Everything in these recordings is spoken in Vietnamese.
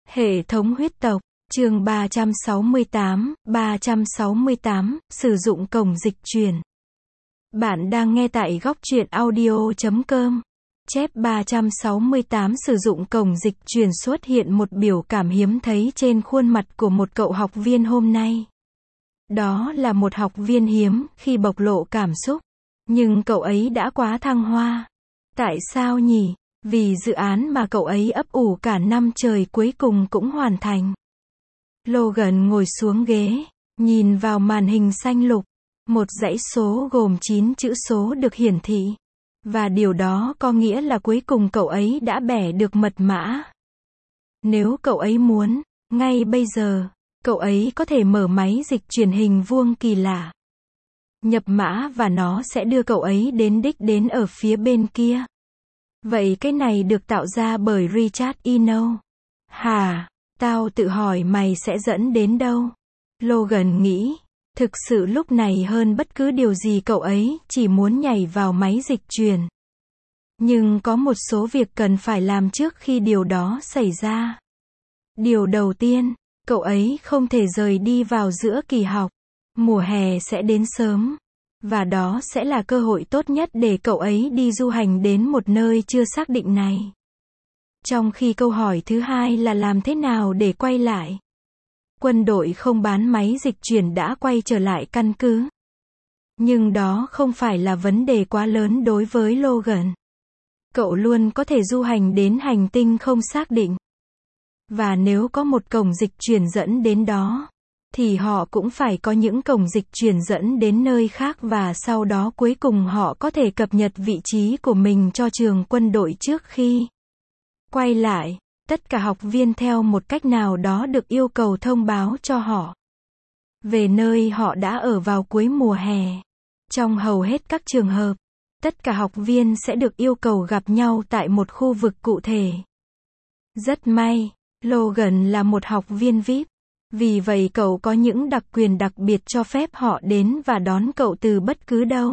Hệ thống huyết tộc, chương 368, sử dụng cổng dịch chuyển. Bạn đang nghe tại góc truyện audio.com. Chép 368 sử dụng cổng dịch chuyển xuất hiện một biểu cảm hiếm thấy trên khuôn mặt của một cậu học viên hôm nay. Đó là một học viên hiếm khi bộc lộ cảm xúc. Nhưng cậu ấy đã quá thăng hoa. Tại sao nhỉ? Vì dự án mà cậu ấy ấp ủ cả năm trời cuối cùng cũng hoàn thành. Logan ngồi xuống ghế, nhìn vào màn hình xanh lục. Một dãy số gồm 9 chữ số được hiển thị. Và điều đó có nghĩa là cuối cùng cậu ấy đã bẻ được mật mã. Nếu cậu ấy muốn, ngay bây giờ, cậu ấy có thể mở máy dịch chuyển hình vuông kỳ lạ. Nhập mã và nó sẽ đưa cậu ấy đến đích đến ở phía bên kia. Vậy cái này được tạo ra bởi Richard Eno. Hả? Tao tự hỏi mày sẽ dẫn đến đâu? Logan nghĩ. Thực sự lúc này hơn bất cứ điều gì cậu ấy chỉ muốn nhảy vào máy dịch chuyển. Nhưng có một số việc cần phải làm trước khi điều đó xảy ra. Điều đầu tiên, cậu ấy không thể rời đi vào giữa kỳ học. Mùa hè sẽ đến sớm. Và đó sẽ là cơ hội tốt nhất để cậu ấy đi du hành đến một nơi chưa xác định này. Trong khi câu hỏi thứ hai là làm thế nào để quay lại. Quân đội không bán máy dịch chuyển đã quay trở lại căn cứ. Nhưng đó không phải là vấn đề quá lớn đối với Logan. Cậu luôn có thể du hành đến hành tinh không xác định. Và nếu có một cổng dịch chuyển dẫn đến đó, thì họ cũng phải có những cổng dịch chuyển dẫn đến nơi khác và sau đó cuối cùng họ có thể cập nhật vị trí của mình cho trường quân đội trước khi quay lại. Tất cả học viên theo một cách nào đó được yêu cầu thông báo cho họ về nơi họ đã ở vào cuối mùa hè. Trong hầu hết các trường hợp, tất cả học viên sẽ được yêu cầu gặp nhau tại một khu vực cụ thể. Rất may, Logan là một học viên VIP. Vì vậy cậu có những đặc quyền đặc biệt cho phép họ đến và đón cậu từ bất cứ đâu.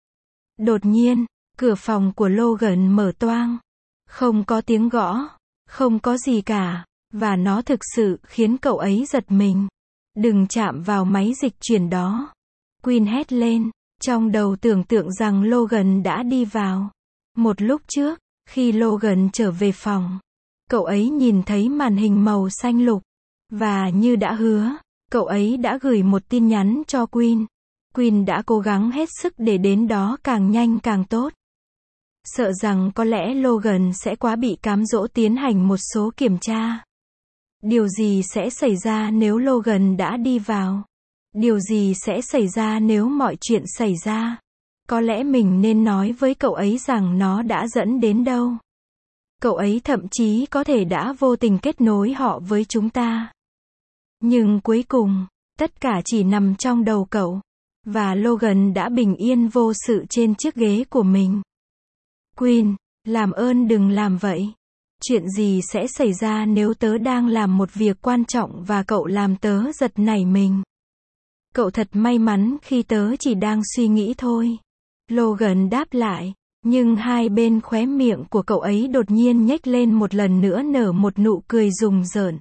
Đột nhiên, cửa phòng của Logan mở toang. Không có tiếng gõ. Không có gì cả. Và nó thực sự khiến cậu ấy giật mình. Đừng chạm vào máy dịch chuyển đó. Quinn hét lên. Trong đầu tưởng tượng rằng Logan đã đi vào. Một lúc trước, khi Logan trở về phòng, cậu ấy nhìn thấy màn hình màu xanh lục. Và như đã hứa, cậu ấy đã gửi một tin nhắn cho Quinn. Quinn đã cố gắng hết sức để đến đó càng nhanh càng tốt. Sợ rằng có lẽ Logan sẽ quá bị cám dỗ tiến hành một số kiểm tra. Điều gì sẽ xảy ra nếu Logan đã đi vào? Điều gì sẽ xảy ra nếu mọi chuyện xảy ra? Có lẽ mình nên nói với cậu ấy rằng nó đã dẫn đến đâu. Cậu ấy thậm chí có thể đã vô tình kết nối họ với chúng ta. Nhưng cuối cùng, tất cả chỉ nằm trong đầu cậu. Và Logan đã bình yên vô sự trên chiếc ghế của mình. Quinn, làm ơn đừng làm vậy. Chuyện gì sẽ xảy ra nếu tớ đang làm một việc quan trọng và cậu làm tớ giật nảy mình? Cậu thật may mắn khi tớ chỉ đang suy nghĩ thôi. Logan đáp lại. Nhưng hai bên khóe miệng của cậu ấy đột nhiên nhếch lên một lần nữa nở một nụ cười rùng rợn.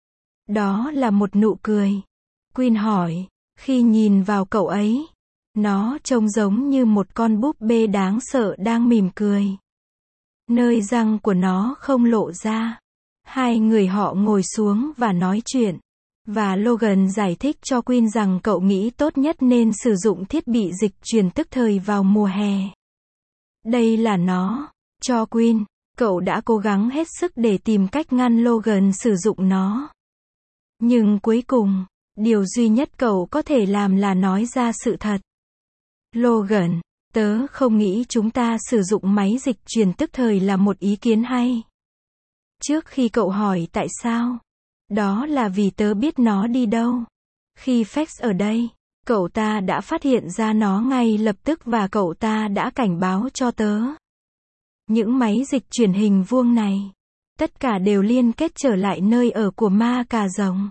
Đó là một nụ cười. Quinn hỏi. Khi nhìn vào cậu ấy, nó trông giống như một con búp bê đáng sợ đang mỉm cười. Nơi răng của nó không lộ ra. Hai người họ ngồi xuống và nói chuyện. Và Logan giải thích cho Quinn rằng cậu nghĩ tốt nhất nên sử dụng thiết bị dịch chuyển tức thời vào mùa hè. Đây là nó. Cho Quinn, cậu đã cố gắng hết sức để tìm cách ngăn Logan sử dụng nó. Nhưng cuối cùng, điều duy nhất cậu có thể làm là nói ra sự thật. Logan, tớ không nghĩ chúng ta sử dụng máy dịch chuyển tức thời là một ý kiến hay. Trước khi cậu hỏi tại sao, đó là vì tớ biết nó đi đâu. Khi Fax ở đây, cậu ta đã phát hiện ra nó ngay lập tức và cậu ta đã cảnh báo cho tớ. Những máy dịch chuyển hình vuông này, tất cả đều liên kết trở lại nơi ở của ma cà rồng.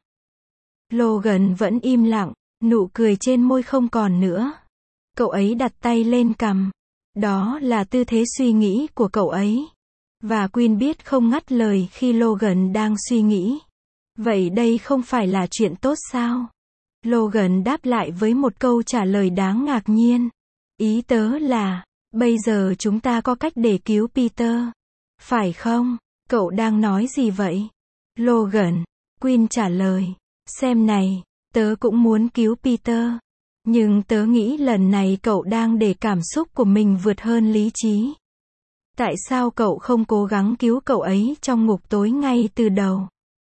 Logan vẫn im lặng, nụ cười trên môi không còn nữa. Cậu ấy đặt tay lên cằm. Đó là tư thế suy nghĩ của cậu ấy. Và Quinn biết không ngắt lời khi Logan đang suy nghĩ. Vậy đây không phải là chuyện tốt sao? Logan đáp lại với một câu trả lời đáng ngạc nhiên. Ý tớ là, bây giờ chúng ta có cách để cứu Peter. Phải không? Cậu đang nói gì vậy? Logan, Quinn trả lời. Xem này, tớ cũng muốn cứu Peter. Nhưng tớ nghĩ lần này cậu đang để cảm xúc của mình vượt hơn lý trí. Tại sao cậu không cố gắng cứu cậu ấy trong ngục tối ngay từ đầu?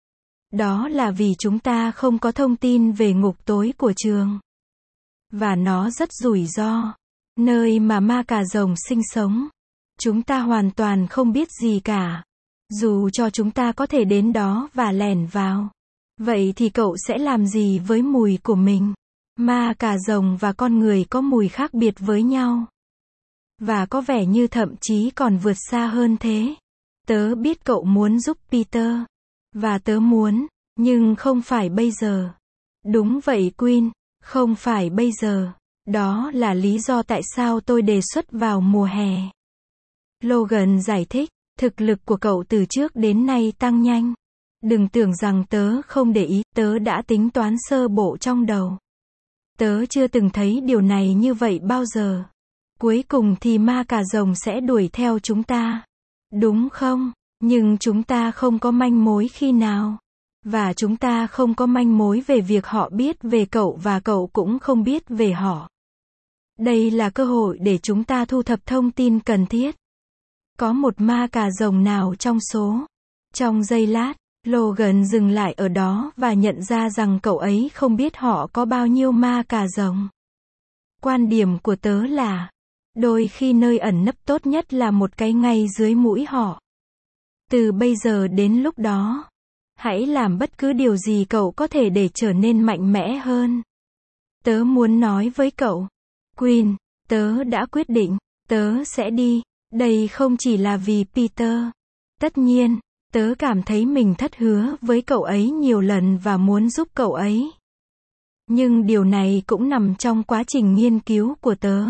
Đó là vì chúng ta không có thông tin về ngục tối của trường. Và nó rất rủi ro. Nơi mà ma cà rồng sinh sống. Chúng ta hoàn toàn không biết gì cả. Dù cho chúng ta có thể đến đó và lẻn vào. Vậy thì cậu sẽ làm gì với mùi của mình? Ma cà rồng và con người có mùi khác biệt với nhau. Và có vẻ như thậm chí còn vượt xa hơn thế. Tớ biết cậu muốn giúp Peter. Và tớ muốn, nhưng không phải bây giờ. Đúng vậy Quinn, không phải bây giờ. Đó là lý do tại sao tôi đề xuất vào mùa hè. Logan giải thích, thực lực của cậu từ trước đến nay tăng nhanh. Đừng tưởng rằng tớ không để ý, tớ đã tính toán sơ bộ trong đầu. Tớ chưa từng thấy điều này như vậy bao giờ. Cuối cùng thì ma cà rồng sẽ đuổi theo chúng ta. Đúng không? Nhưng chúng ta không có manh mối khi nào. Và chúng ta không có manh mối về việc họ biết về cậu và cậu cũng không biết về họ. Đây là cơ hội để chúng ta thu thập thông tin cần thiết. Có một ma cà rồng nào trong số? Trong giây lát, Logan dừng lại ở đó và nhận ra rằng cậu ấy không biết họ có bao nhiêu ma cà rồng. Quan điểm của tớ là, đôi khi nơi ẩn nấp tốt nhất là một cái ngay dưới mũi họ. Từ bây giờ đến lúc đó, hãy làm bất cứ điều gì cậu có thể để trở nên mạnh mẽ hơn. Tớ muốn nói với cậu, Quinn, tớ đã quyết định, tớ sẽ đi. Đây không chỉ là vì Peter. Tất nhiên, tớ cảm thấy mình thất hứa với cậu ấy nhiều lần và muốn giúp cậu ấy. Nhưng điều này cũng nằm trong quá trình nghiên cứu của tớ.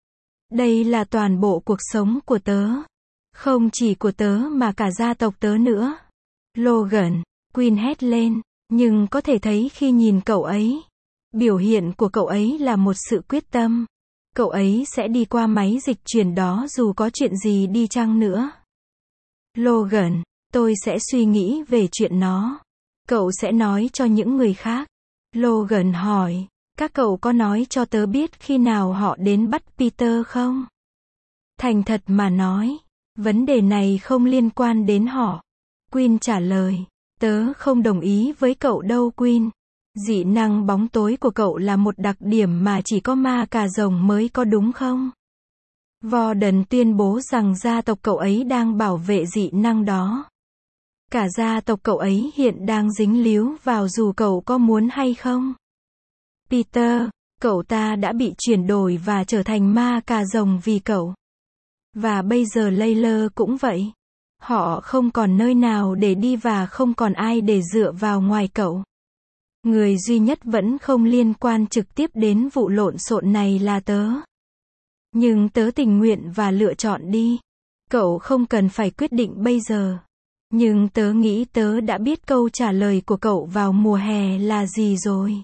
Đây là toàn bộ cuộc sống của tớ. Không chỉ của tớ mà cả gia tộc tớ nữa. Logan, Quinn hét lên, nhưng có thể thấy khi nhìn cậu ấy. Biểu hiện của cậu ấy là một sự quyết tâm. Cậu ấy sẽ đi qua máy dịch chuyển đó dù có chuyện gì đi chăng nữa. Logan, tôi sẽ suy nghĩ về chuyện nó. Cậu sẽ nói cho những người khác. Logan hỏi, các cậu có nói cho tớ biết khi nào họ đến bắt Peter không? Thành thật mà nói, vấn đề này không liên quan đến họ. Quinn trả lời, tớ không đồng ý với cậu đâu Quinn. Dị năng bóng tối của cậu là một đặc điểm mà chỉ có ma cà rồng mới có đúng không? Warden tuyên bố rằng gia tộc cậu ấy đang bảo vệ dị năng đó. Cả gia tộc cậu ấy hiện đang dính líu vào dù cậu có muốn hay không. Peter, cậu ta đã bị chuyển đổi và trở thành ma cà rồng vì cậu. Và bây giờ Layla cũng vậy. Họ không còn nơi nào để đi và không còn ai để dựa vào ngoài cậu. Người duy nhất vẫn không liên quan trực tiếp đến vụ lộn xộn này là tớ. Nhưng tớ tình nguyện và lựa chọn đi. Cậu không cần phải quyết định bây giờ. Nhưng tớ nghĩ tớ đã biết câu trả lời của cậu vào mùa hè là gì rồi.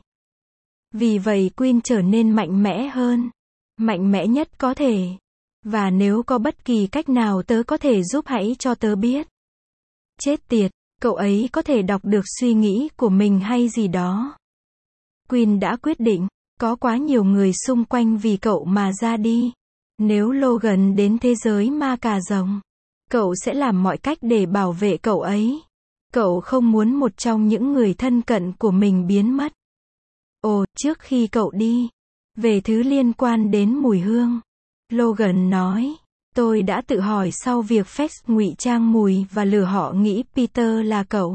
Vì vậy Quinn trở nên mạnh mẽ hơn. Mạnh mẽ nhất có thể. Và nếu có bất kỳ cách nào tớ có thể giúp hãy cho tớ biết. Chết tiệt, cậu ấy có thể đọc được suy nghĩ của mình hay gì đó. Quinn đã quyết định, có quá nhiều người xung quanh vì cậu mà ra đi. Nếu Logan đến thế giới ma cà rồng, cậu sẽ làm mọi cách để bảo vệ cậu ấy. Cậu không muốn một trong những người thân cận của mình biến mất. Ồ, trước khi cậu đi, về thứ liên quan đến mùi hương, Logan nói, tôi đã tự hỏi sau việc Fex ngụy trang mùi và lừa họ nghĩ Peter là cậu.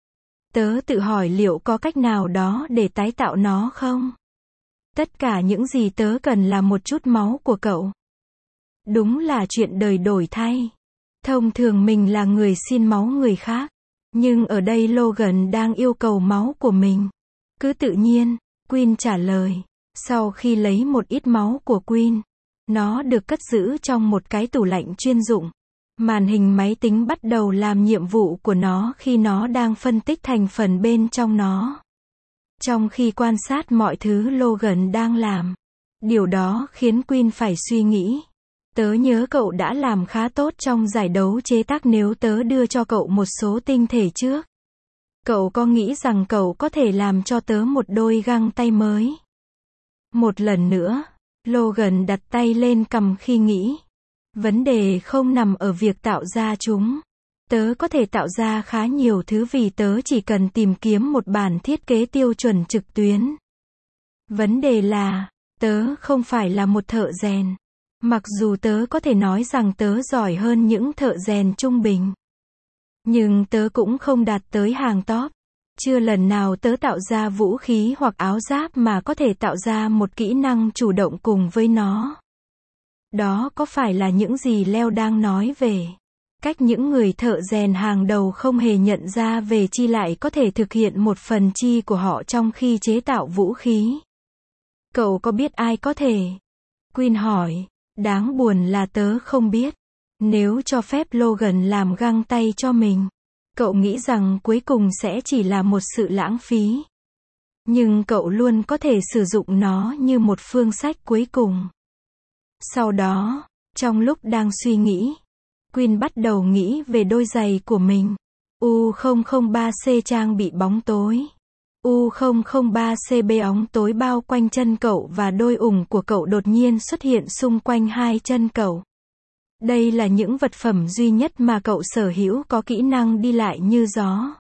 Tớ tự hỏi liệu có cách nào đó để tái tạo nó không? Tất cả những gì tớ cần là một chút máu của cậu. Đúng là chuyện đời đổi thay. Thông thường mình là người xin máu người khác. Nhưng ở đây Logan đang yêu cầu máu của mình. Cứ tự nhiên, Quinn trả lời. Sau khi lấy một ít máu của Quinn, nó được cất giữ trong một cái tủ lạnh chuyên dụng. Màn hình máy tính bắt đầu làm nhiệm vụ của nó khi nó đang phân tích thành phần bên trong nó. Trong khi quan sát mọi thứ Logan đang làm. Điều đó khiến Quinn phải suy nghĩ. Tớ nhớ cậu đã làm khá tốt trong giải đấu chế tác nếu tớ đưa cho cậu một số tinh thể trước. Cậu có nghĩ rằng cậu có thể làm cho tớ một đôi găng tay mới? Một lần nữa, Logan đặt tay lên cằm khi nghĩ. Vấn đề không nằm ở việc tạo ra chúng. Tớ có thể tạo ra khá nhiều thứ vì tớ chỉ cần tìm kiếm một bản thiết kế tiêu chuẩn trực tuyến. Vấn đề là, tớ không phải là một thợ rèn. Mặc dù tớ có thể nói rằng tớ giỏi hơn những thợ rèn trung bình. Nhưng tớ cũng không đạt tới hàng top. Chưa lần nào tớ tạo ra vũ khí hoặc áo giáp mà có thể tạo ra một kỹ năng chủ động cùng với nó. Đó có phải là những gì Leo đang nói về? Cách những người thợ rèn hàng đầu không hề nhận ra về chi lại có thể thực hiện một phần chi của họ trong khi chế tạo vũ khí. Cậu có biết ai có thể? Quinn hỏi. Đáng buồn là tớ không biết. Nếu cho phép Logan làm găng tay cho mình, cậu nghĩ rằng cuối cùng sẽ chỉ là một sự lãng phí. Nhưng cậu luôn có thể sử dụng nó như một phương sách cuối cùng. Sau đó, trong lúc đang suy nghĩ, Quinn bắt đầu nghĩ về đôi giày của mình. U003C trang bị bóng tối. U003CB óng tối bao quanh chân cậu và đôi ủng của cậu đột nhiên xuất hiện xung quanh hai chân cậu. Đây là những vật phẩm duy nhất mà cậu sở hữu có kỹ năng đi lại như gió.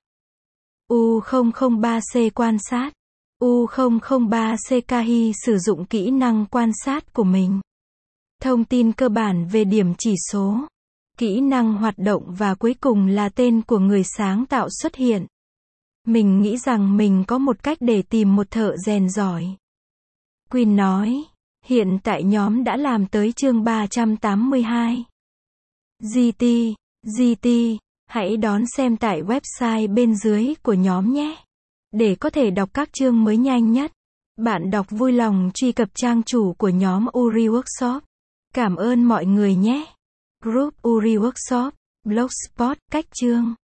U003C quan sát. U003C Kahi sử dụng kỹ năng quan sát của mình. Thông tin cơ bản về điểm chỉ số, kỹ năng hoạt động và cuối cùng là tên của người sáng tạo xuất hiện. Mình nghĩ rằng mình có một cách để tìm một thợ rèn giỏi. Quinn nói. Hiện tại nhóm đã làm tới chương 382. GT, hãy đón xem tại website bên dưới của nhóm nhé. Để có thể đọc các chương mới nhanh nhất, bạn đọc vui lòng truy cập trang chủ của nhóm Uri Workshop. Cảm ơn mọi người nhé. Group Uri Workshop, Blogspot, cách chương.